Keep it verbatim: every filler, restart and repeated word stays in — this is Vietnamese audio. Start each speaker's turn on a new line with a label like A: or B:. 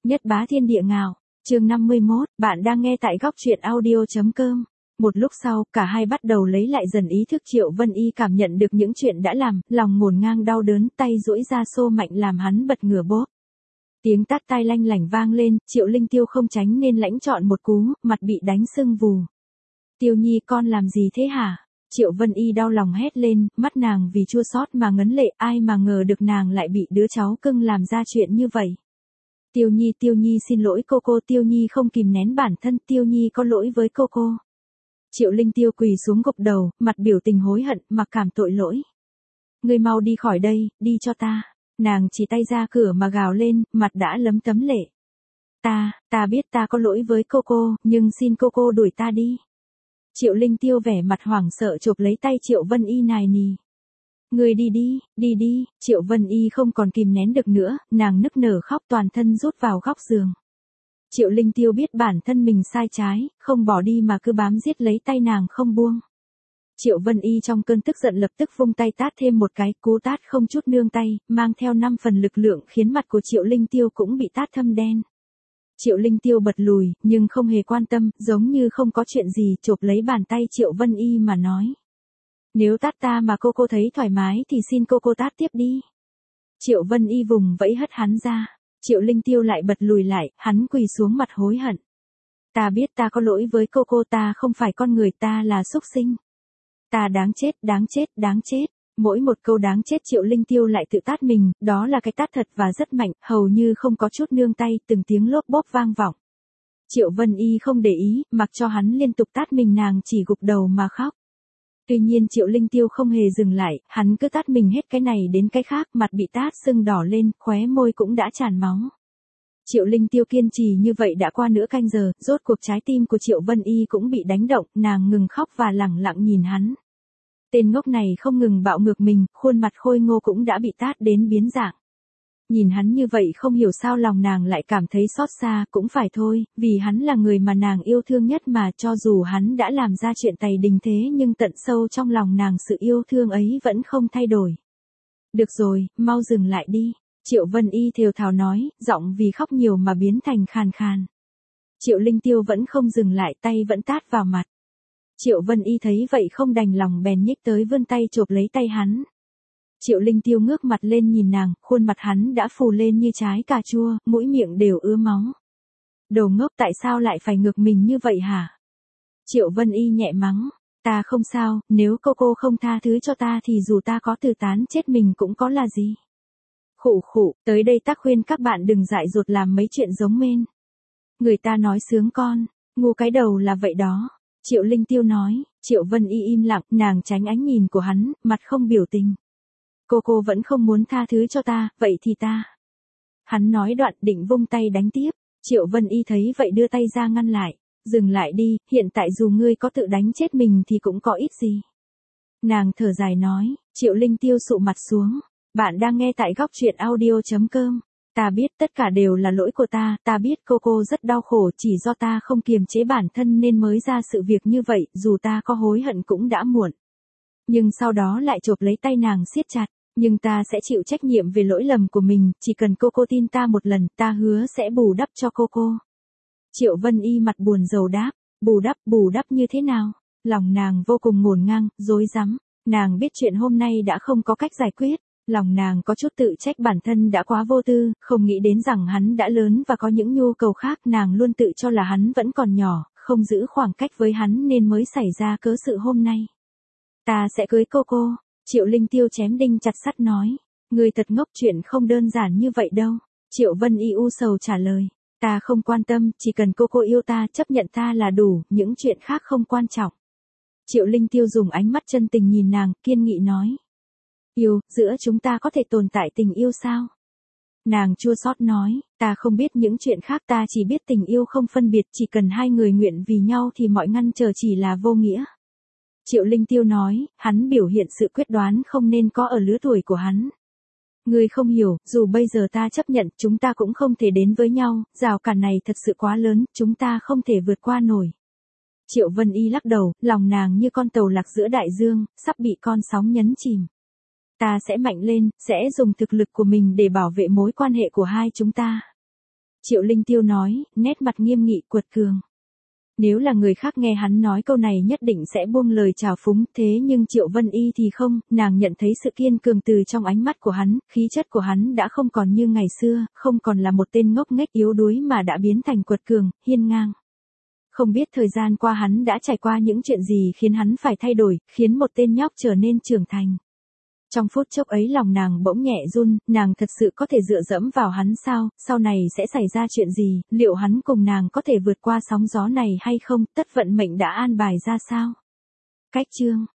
A: Nhất bá thiên địa ngào. Chương năm mươi mốt, bạn đang nghe tại góc truyện audio.com. Một lúc sau, cả hai bắt đầu lấy lại dần ý thức. Triệu Vân Y cảm nhận được những chuyện đã làm, lòng ngổn ngang đau đớn, tay duỗi ra xô mạnh làm hắn bật ngửa bốp. Tiếng tát tai lanh lảnh vang lên, Triệu Linh Tiêu không tránh nên lãnh trọn một cú, mặt bị đánh sưng vù. Tiêu Nhi, con làm gì thế hả? Triệu Vân Y đau lòng hét lên, mắt nàng vì chua xót mà ngấn lệ, ai mà ngờ được nàng lại bị đứa cháu cưng làm ra chuyện như vậy. Tiêu Nhi, Tiêu Nhi xin lỗi cô cô, Tiêu Nhi không kìm nén bản thân, Tiêu Nhi có lỗi với cô cô. Triệu Linh Tiêu quỳ xuống gục đầu, mặt biểu tình hối hận, mặc cảm tội lỗi. Ngươi mau đi khỏi đây, đi cho ta. Nàng chỉ tay ra cửa mà gào lên, mặt đã lấm tấm lệ. Ta, ta biết ta có lỗi với cô cô, nhưng xin cô cô đuổi ta đi. Triệu Linh Tiêu vẻ mặt hoảng sợ chộp lấy tay Triệu Vân Y nài nì. Ngươi đi đi, đi đi, Triệu Vân Y không còn kìm nén được nữa, nàng nức nở khóc toàn thân rút vào góc giường. Triệu Linh Tiêu biết bản thân mình sai trái, không bỏ đi mà cứ bám giết lấy tay nàng không buông. Triệu Vân Y trong cơn tức giận lập tức vung tay tát thêm một cái, cú tát không chút nương tay, mang theo năm phần lực lượng khiến mặt của Triệu Linh Tiêu cũng bị tát thâm đen. Triệu Linh Tiêu bật lùi, nhưng không hề quan tâm, giống như không có chuyện gì, chộp lấy bàn tay Triệu Vân Y mà nói. Nếu tát ta mà cô cô thấy thoải mái thì xin cô cô tát tiếp đi. Triệu Vân Y vùng vẫy hất hắn ra. Triệu Linh Tiêu lại bật lùi lại, hắn quỳ xuống mặt hối hận. Ta biết ta có lỗi với cô cô, ta không phải con người, ta là súc sinh. Ta đáng chết, đáng chết, đáng chết. Mỗi một câu đáng chết Triệu Linh Tiêu lại tự tát mình, đó là cái tát thật và rất mạnh, hầu như không có chút nương tay, từng tiếng lốp bốp vang vọng. Triệu Vân Y không để ý, mặc cho hắn liên tục tát mình, nàng chỉ gục đầu mà khóc. Tuy nhiên Triệu Linh Tiêu không hề dừng lại, hắn cứ tát mình hết cái này đến cái khác, mặt bị tát sưng đỏ lên, khóe môi cũng đã tràn máu. Triệu Linh Tiêu kiên trì như vậy đã qua nửa canh giờ, rốt cuộc trái tim của Triệu Vân Y cũng bị đánh động, nàng ngừng khóc và lẳng lặng nhìn hắn. Tên ngốc này không ngừng bạo ngược mình, khuôn mặt khôi ngô cũng đã bị tát đến biến dạng. Nhìn hắn như vậy không hiểu sao lòng nàng lại cảm thấy xót xa, cũng phải thôi, vì hắn là người mà nàng yêu thương nhất mà, cho dù hắn đã làm ra chuyện tày đình thế nhưng tận sâu trong lòng nàng sự yêu thương ấy vẫn không thay đổi. Được rồi, mau dừng lại đi. Triệu Vân Y thều thào nói, giọng vì khóc nhiều mà biến thành khàn khàn. Triệu Linh Tiêu vẫn không dừng lại, tay vẫn tát vào mặt. Triệu Vân Y thấy vậy không đành lòng bèn nhích tới vươn tay chộp lấy tay hắn. Triệu Linh Tiêu ngước mặt lên nhìn nàng, khuôn mặt hắn đã phù lên như trái cà chua, mũi miệng đều ứa máu. Đồ ngốc, tại sao lại phải ngược mình như vậy hả? Triệu Vân Y nhẹ mắng, ta không sao, nếu cô cô không tha thứ cho ta thì dù ta có tự tán chết mình cũng có là gì. Khụ khụ, tới đây ta khuyên các bạn đừng dại dột làm mấy chuyện giống mên. Người ta nói sướng con, ngu cái đầu là vậy đó. Triệu Linh Tiêu nói. Triệu Vân Y im lặng, nàng tránh ánh nhìn của hắn, mặt không biểu tình. Cô cô vẫn không muốn tha thứ cho ta, vậy thì ta. Hắn nói đoạn định vung tay đánh tiếp. Triệu Vân Y thấy vậy đưa tay ra ngăn lại. Dừng lại đi, hiện tại dù ngươi có tự đánh chết mình thì cũng có ít gì. Nàng thở dài nói. Triệu Linh Tiêu sụ mặt xuống. Bạn đang nghe tại góc truyện audio.com. Ta biết tất cả đều là lỗi của ta, ta biết cô cô rất đau khổ, chỉ do ta không kiềm chế bản thân nên mới ra sự việc như vậy, dù ta có hối hận cũng đã muộn. Nhưng sau đó lại chộp lấy tay nàng siết chặt, nhưng ta sẽ chịu trách nhiệm về lỗi lầm của mình, chỉ cần cô cô tin ta một lần, ta hứa sẽ bù đắp cho cô cô. Triệu Vân Y mặt buồn rầu đáp, bù đắp, bù đắp như thế nào? Lòng nàng vô cùng ngổn ngang, rối rắm, nàng biết chuyện hôm nay đã không có cách giải quyết. Lòng nàng có chút tự trách bản thân đã quá vô tư, không nghĩ đến rằng hắn đã lớn và có những nhu cầu khác, nàng luôn tự cho là hắn vẫn còn nhỏ, không giữ khoảng cách với hắn nên mới xảy ra cớ sự hôm nay. Ta sẽ cưới cô cô, Triệu Linh Tiêu chém đinh chặt sắt nói, người thật ngốc, chuyện không đơn giản như vậy đâu. Triệu Vân Y u sầu trả lời, ta không quan tâm, chỉ cần cô cô yêu ta, chấp nhận ta là đủ, những chuyện khác không quan trọng. Triệu Linh Tiêu dùng ánh mắt chân tình nhìn nàng, kiên nghị nói. Yêu, giữa chúng ta có thể tồn tại tình yêu sao? Nàng chua xót nói, ta không biết những chuyện khác, ta chỉ biết tình yêu không phân biệt, chỉ cần hai người nguyện vì nhau thì mọi ngăn trở chỉ là vô nghĩa. Triệu Linh Tiêu nói, hắn biểu hiện sự quyết đoán không nên có ở lứa tuổi của hắn. Ngươi không hiểu, dù bây giờ ta chấp nhận, chúng ta cũng không thể đến với nhau, rào cản này thật sự quá lớn, chúng ta không thể vượt qua nổi. Triệu Vân Y lắc đầu, lòng nàng như con tàu lạc giữa đại dương, sắp bị con sóng nhấn chìm. Ta sẽ mạnh lên, sẽ dùng thực lực của mình để bảo vệ mối quan hệ của hai chúng ta. Triệu Linh Tiêu nói, nét mặt nghiêm nghị quật cường. Nếu là người khác nghe hắn nói câu này nhất định sẽ buông lời trào phúng, thế nhưng Triệu Vân Y thì không, nàng nhận thấy sự kiên cường từ trong ánh mắt của hắn, khí chất của hắn đã không còn như ngày xưa, không còn là một tên ngốc nghếch yếu đuối mà đã biến thành quật cường, hiên ngang. Không biết thời gian qua hắn đã trải qua những chuyện gì khiến hắn phải thay đổi, khiến một tên nhóc trở nên trưởng thành. Trong phút chốc ấy lòng nàng bỗng nhẹ run, nàng thật sự có thể dựa dẫm vào hắn sao, sau này sẽ xảy ra chuyện gì, liệu hắn cùng nàng có thể vượt qua sóng gió này hay không, tất vận mệnh đã an bài ra sao. Cách chương